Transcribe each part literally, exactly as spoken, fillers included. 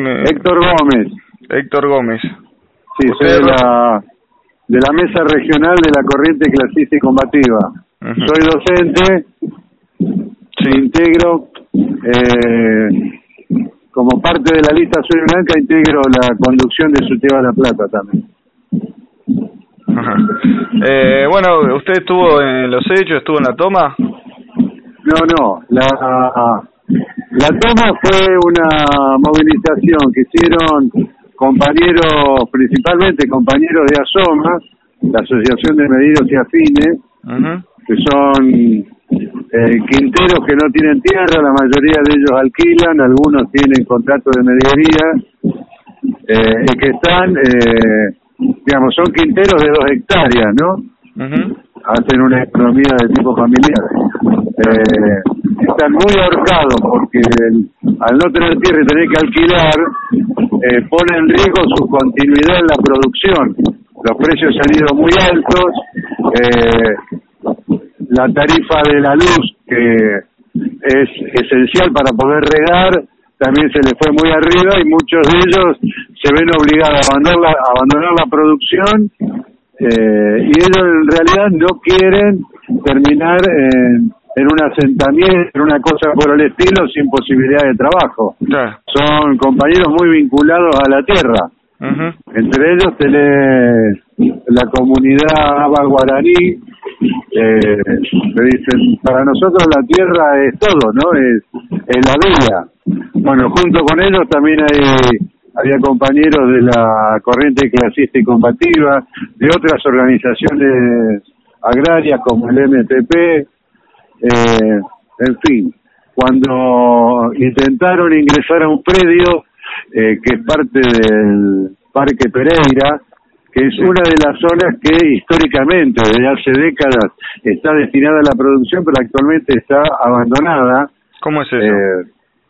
me... Héctor Gómez. Héctor Gómez. Sí, soy de la, de la mesa regional de la corriente clasista y combativa. Uh-huh. Soy docente, sí. Integro, eh, como parte de la lista Soy Blanca, integro la conducción de Sutiaba La Plata también. Ajá. Eh, bueno, ¿usted estuvo en los hechos, estuvo en la toma? No, no, la, la toma fue una movilización que hicieron compañeros, principalmente compañeros de ASOMA, la Asociación de Medidos y Afines, uh-huh. que son eh, quinteros que no tienen tierra, la mayoría de ellos alquilan, algunos tienen contrato de mediería, eh, y que están... Eh, digamos, son quinteros de dos hectáreas, ¿no? Uh-huh. Hacen una economía de tipo familiar. Eh, están muy ahorcados porque el, al no tener tierra y tener que alquilar, eh, pone en riesgo su continuidad en la producción. Los precios han ido muy altos, eh, la tarifa de la luz, que es esencial para poder regar, también se les fue muy arriba y muchos de ellos se ven obligados a abandonar la, a abandonar la producción eh, y ellos en realidad no quieren terminar en, en un asentamiento, en una cosa por el estilo, sin posibilidad de trabajo. Claro. Son compañeros muy vinculados a la tierra. Uh-huh. Entre ellos tenés la comunidad Aba Guaraní, eh, que dicen, para nosotros la tierra es todo, ¿no? Es, es la vida. Bueno, junto con ellos también hay, había compañeros de la corriente clasista y combativa, de otras organizaciones agrarias como el M T P, eh, en fin. Cuando intentaron ingresar a un predio eh, que es parte del Parque Pereira, que es una de las zonas que históricamente, desde hace décadas, está destinada a la producción, pero actualmente está abandonada. ¿Cómo es eso? Eh,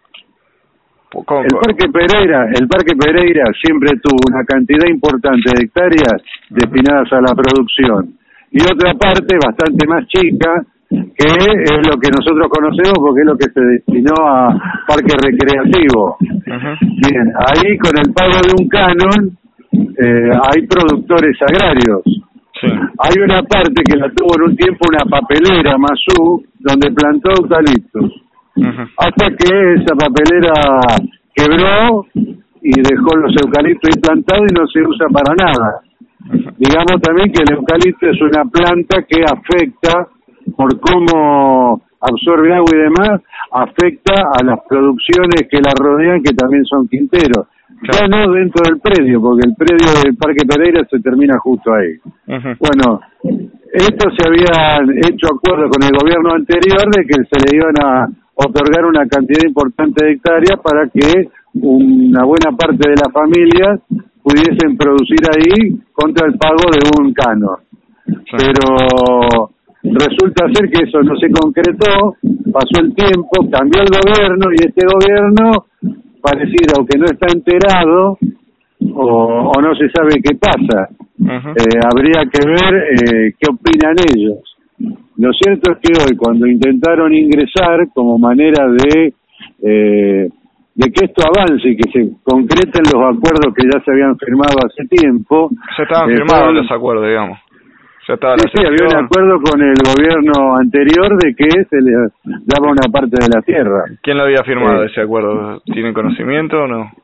¿Cómo? El Parque Pereira, el Parque Pereira siempre tuvo una cantidad importante de hectáreas destinadas a la producción y otra parte bastante más chica que es lo que nosotros conocemos porque es lo que se destinó a parque recreativo. Uh-huh. Bien, ahí con el pago de un canon eh, hay productores agrarios. Sí. Hay una parte que la tuvo en un tiempo una papelera, Mazú, donde plantó eucaliptos. Uh-huh. Hasta que esa papelera quebró y dejó los eucaliptos ahí plantados y no se usa para nada. Uh-huh. Digamos también que el eucalipto es una planta que afecta, por cómo absorbe agua y demás, afecta a las producciones que la rodean, que también son quinteros. Ya no dentro del predio, porque el predio del Parque Pereira se termina justo ahí. Uh-huh. Bueno, esto se habían hecho acuerdos con el gobierno anterior de que se le iban a otorgar una cantidad importante de hectáreas para que una buena parte de las familias pudiesen producir ahí contra el pago de un canon. Sí. Pero resulta ser que eso no se concretó, pasó el tiempo, cambió el gobierno y este gobierno, parecido, aunque no está enterado o, o no se sabe qué pasa, uh-huh. eh, habría que ver eh, qué opinan ellos. Lo cierto es que hoy, cuando intentaron ingresar como manera de eh, de que esto avance y que se concreten los acuerdos que ya se habían firmado hace tiempo. Ya estaban eh, firmados fueron, los acuerdos, digamos. Ya estaba sí, la sí, había un acuerdo con el gobierno anterior de que se le daba una parte de la tierra. ¿Quién lo había firmado eh, ese acuerdo? ¿Tienen conocimiento o no?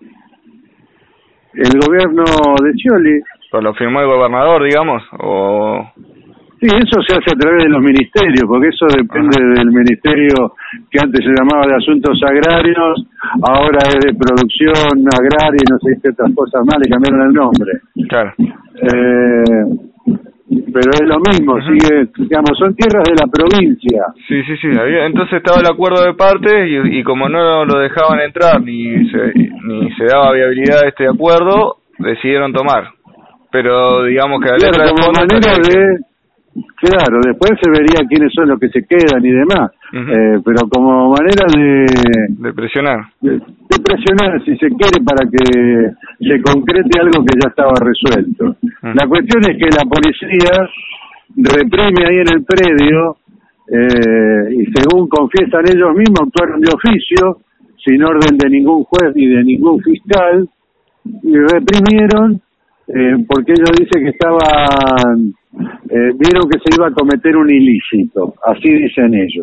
El gobierno de Scioli. ¿Pero lo firmó el gobernador, digamos? O... Sí, eso se hace a través de los ministerios, porque eso depende Ajá. del ministerio que antes se llamaba de Asuntos Agrarios, ahora es de Producción Agraria y no sé qué otras cosas más, le cambiaron el nombre. Claro. Eh... Pero es lo mismo, uh-huh. sigue, digamos, son tierras de la provincia. Sí, sí, sí. Había, entonces estaba el acuerdo de partes y, y como no lo dejaban entrar ni se, ni se daba viabilidad a este acuerdo, decidieron tomar. Pero digamos que la claro, letra de como manera de... Claro, después se vería quiénes son los que se quedan y demás. Uh-huh. eh, pero como manera de... De presionar. De, de presionar, si se quiere, para que se concrete algo que ya estaba resuelto. Uh-huh. La cuestión es que la policía reprime ahí en el predio eh, y según confiesan ellos mismos, actuaron de oficio, sin orden de ningún juez ni de ningún fiscal, y reprimieron eh, porque ellos dicen que estaban, eh, vieron que se iba a cometer un ilícito, así dicen ellos.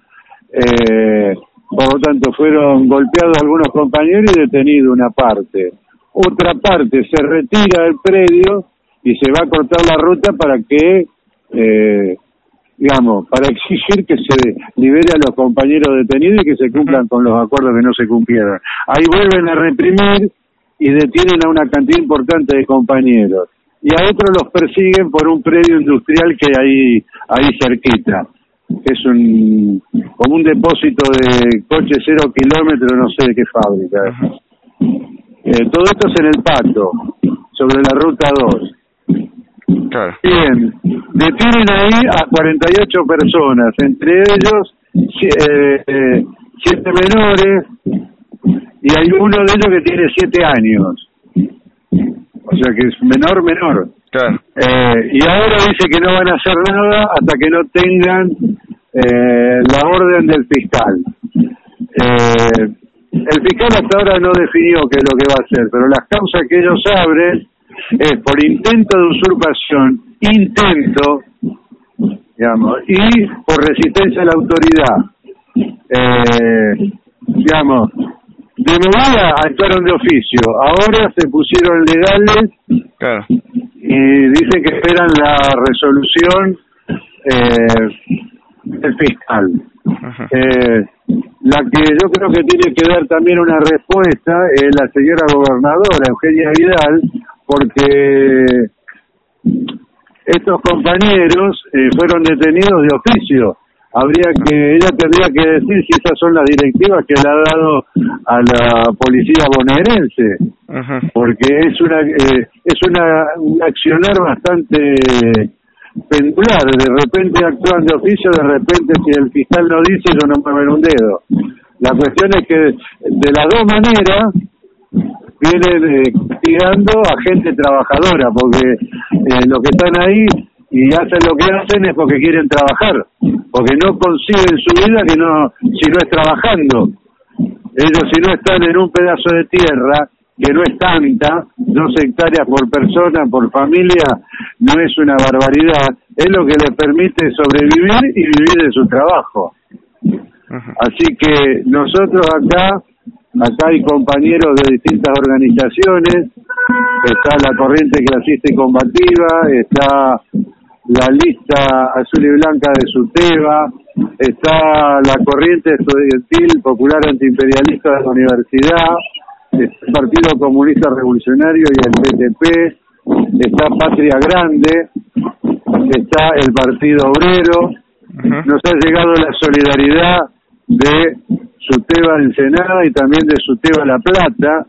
Eh, por lo tanto, fueron golpeados algunos compañeros y detenido una parte. Otra parte se retira del predio y se va a cortar la ruta para que, eh, digamos, para exigir que se libere a los compañeros detenidos y que se cumplan con los acuerdos que no se cumplieron. Ahí vuelven a reprimir y detienen a una cantidad importante de compañeros. Y a otros los persiguen por un predio industrial que hay ahí, ahí cerquita. Es un como un depósito de coches cero kilómetros, no sé de qué fábrica. Eh, todo esto es en el Pato, sobre la ruta dos. Claro. Bien, detienen ahí a cuarenta y ocho personas, entre ellos eh, eh, siete menores, y hay uno de ellos que tiene siete años. O sea que es menor, menor. Claro. Eh, y ahora dice que no van a hacer nada hasta que no tengan eh, la orden del fiscal. Eh, el fiscal hasta ahora no definió qué es lo que va a hacer, pero las causas que ellos abren es por intento de usurpación, intento, digamos, y por resistencia a la autoridad. Eh, digamos, de movida actuaron de oficio, ahora se pusieron legales. Claro. Y dicen que esperan la resolución eh, del fiscal. Eh, la que yo creo que tiene que dar también una respuesta es la señora gobernadora, Eugenia Vidal, porque estos compañeros eh, fueron detenidos de oficio. Habría que, ella tendría que decir si esas son las directivas que le ha dado a la policía bonaerense, uh-huh. porque es una eh, es una un accionar bastante pendular. De repente actúan de oficio, de repente si el fiscal no dice, ellos no mueven un dedo. La cuestión es que de las dos maneras vienen eh, castigando a gente trabajadora, porque eh, los que están ahí y hacen lo que hacen es porque quieren trabajar, porque no conciben su vida que no si no es trabajando. Ellos si no están en un pedazo de tierra que no es tanta, dos hectáreas por persona, por familia, no es una barbaridad, es lo que les permite sobrevivir y vivir de su trabajo. Así que nosotros acá, acá hay compañeros de distintas organizaciones, está la Corriente Clasista y Combativa, está la Lista Azul y Blanca de SUTEBA, está la Corriente Estudiantil Popular Antiimperialista de la Universidad, está el Partido Comunista Revolucionario y el P T P, está Patria Grande, está el Partido Obrero. Uh-huh. Nos ha llegado la solidaridad de SUTEBA Ensenada y también de SUTEBA La Plata,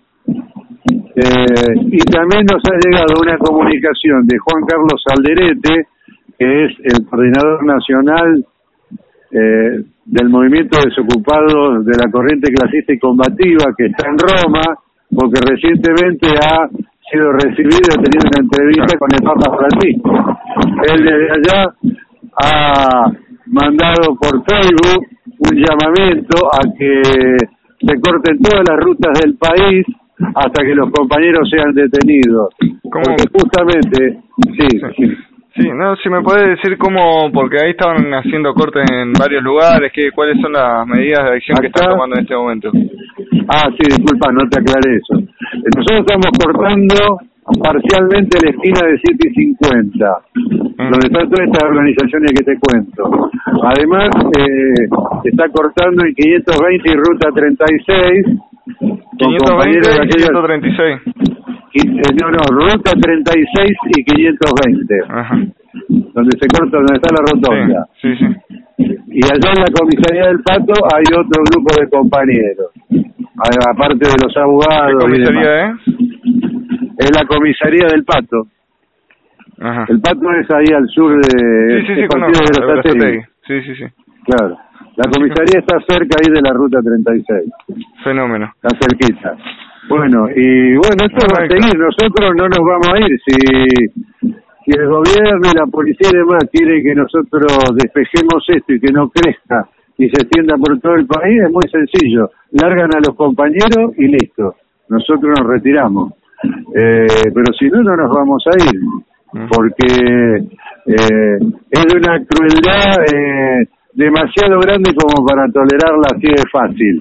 eh, y también nos ha llegado una comunicación de Juan Carlos Alderete, que es el coordinador nacional eh, del movimiento desocupados de la Corriente Clasista y Combativa, que está en Roma, porque recientemente ha sido recibido y ha tenido una entrevista con el Papa Francisco. Él desde allá ha mandado por Facebook un llamamiento a que se corten todas las rutas del país hasta que los compañeros sean detenidos. ¿Cómo? Porque justamente, sí, sí. sí. Sí, no, si me puede decir cómo, porque ahí estaban haciendo cortes en varios lugares, que, cuáles son las medidas de acción que están tomando en este momento. Ah, sí, disculpa, no te aclaré eso. Nosotros estamos cortando parcialmente la esquina de siete y cincuenta, mm. donde están todas estas organizaciones que te cuento. Además, eh, está cortando en quinientos veinte y ruta treinta y seis. quinientos veinte y quinientos treinta y seis. No, no, ruta treinta y seis y quinientos veinte. Ajá. Donde se corta, donde está la rotonda. Sí, sí, sí. Y allá en la comisaría del Pato hay otro grupo de compañeros, aparte de los abogados. ¿Qué comisaría es? Es la comisaría del Pato. Ajá. El Pato es ahí al sur de... Sí, sí, sí, conozco, de Berazategui. Sí, sí, sí. Claro. La comisaría está cerca ahí de la ruta treinta y seis. Fenómeno. Está cerquita. Bueno, y bueno, esto va a seguir. Nosotros no nos vamos a ir. Si, si el gobierno y la policía y demás quieren que nosotros despejemos esto y que no crezca y se extienda por todo el país, es muy sencillo. largan a los compañeros y listo, nosotros nos retiramos. Eh, pero si no, no nos vamos a ir, porque eh, es de una crueldad eh, demasiado grande como para tolerarla así de fácil.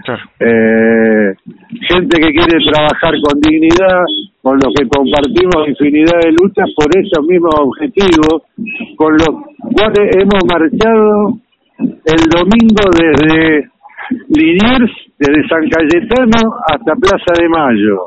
Eh, gente que quiere trabajar con dignidad, con los que compartimos infinidad de luchas por esos mismos objetivos, con los cuales hemos marchado el domingo desde Liniers, desde San Cayetano hasta Plaza de Mayo,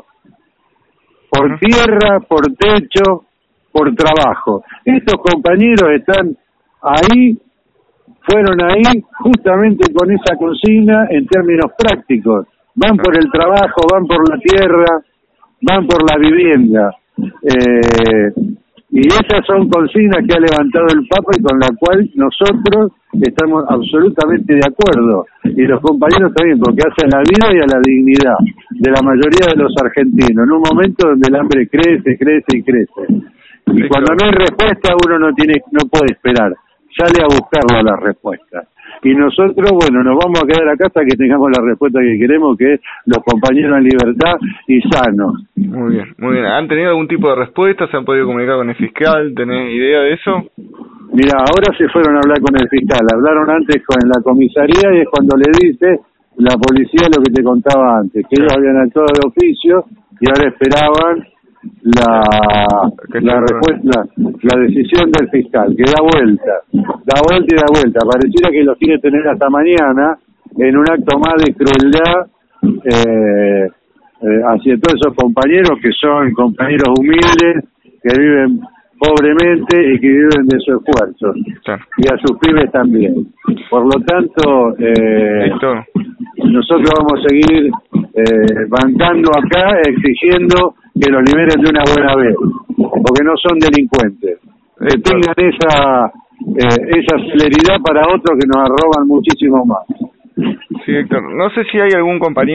por tierra, por techo, por trabajo. Estos compañeros están ahí, fueron ahí justamente con esa consigna en términos prácticos. Van por el trabajo, van por la tierra, van por la vivienda. Eh, y esas son consignas que ha levantado el Papa y con la cual nosotros estamos absolutamente de acuerdo. Y los compañeros también, porque hacen la vida y a la dignidad de la mayoría de los argentinos, en un momento donde el hambre crece, crece y crece. Y cuando no hay respuesta, uno no tiene, no puede esperar. Sale a buscarla la respuesta. Y nosotros, bueno, nos vamos a quedar acá hasta que tengamos la respuesta que queremos, que es los compañeros en libertad y sanos. Muy bien, muy bien. ¿Han tenido algún tipo de respuesta? ¿Se han podido comunicar con el fiscal? ¿Tenés idea de eso? Mira, ahora se fueron a hablar con el fiscal. Hablaron antes con la comisaría y es cuando le dice la policía lo que te contaba antes, que ellos habían actuado de oficio y ahora esperaban la la respuesta, la decisión del fiscal, que da vuelta, da vuelta y da vuelta. Pareciera que los quiere tener hasta mañana en un acto más de crueldad eh, eh, hacia todos esos compañeros que son compañeros humildes, que viven pobremente y que viven de su esfuerzo, claro. Y a sus pibes también. Por lo tanto, eh, nosotros vamos a seguir eh, bancando acá, exigiendo que los liberen de una buena vez, porque no son delincuentes. Que tengan esa eh, esa celeridad para otros que nos roban muchísimo más. Sí, Héctor. No sé si hay algún compañero